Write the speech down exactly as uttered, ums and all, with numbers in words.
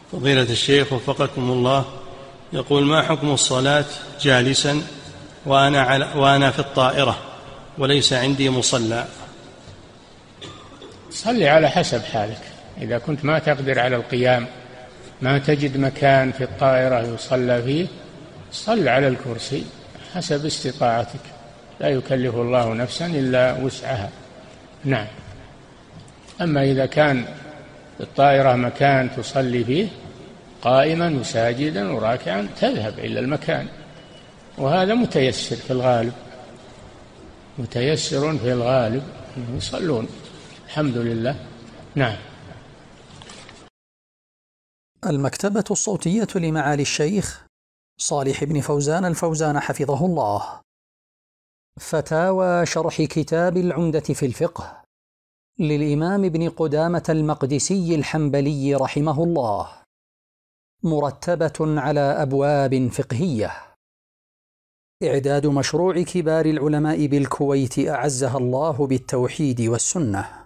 فضيلة الشيخ وفقكم الله، يقول: ما حكم الصلاة جالسا وأنا, على وأنا في الطائرة وليس عندي مصلى؟ صلي على حسب حالك. إذا كنت ما تقدر على القيام، ما تجد مكان في الطائرة يصلى فيه، صل على الكرسي حسب استطاعتك، لا يكلف الله نفسا إلا وسعها. نعم. أما إذا كان الطائرة مكان تصلي فيه قائما وساجدا وراكعا، تذهب إلى المكان، وهذا متيسر في الغالب، متيسر في الغالب، يصلون الحمد لله. نعم. المكتبة الصوتية لمعالي الشيخ صالح بن فوزان الفوزان حفظه الله. فتاوى شرح كتاب العمدة في الفقه للإمام ابن قدامة المقدسي الحنبلي رحمه الله، مرتبة على أبواب فقهية. إعداد مشروع كبار العلماء بالكويت أعزها الله بالتوحيد والسنة.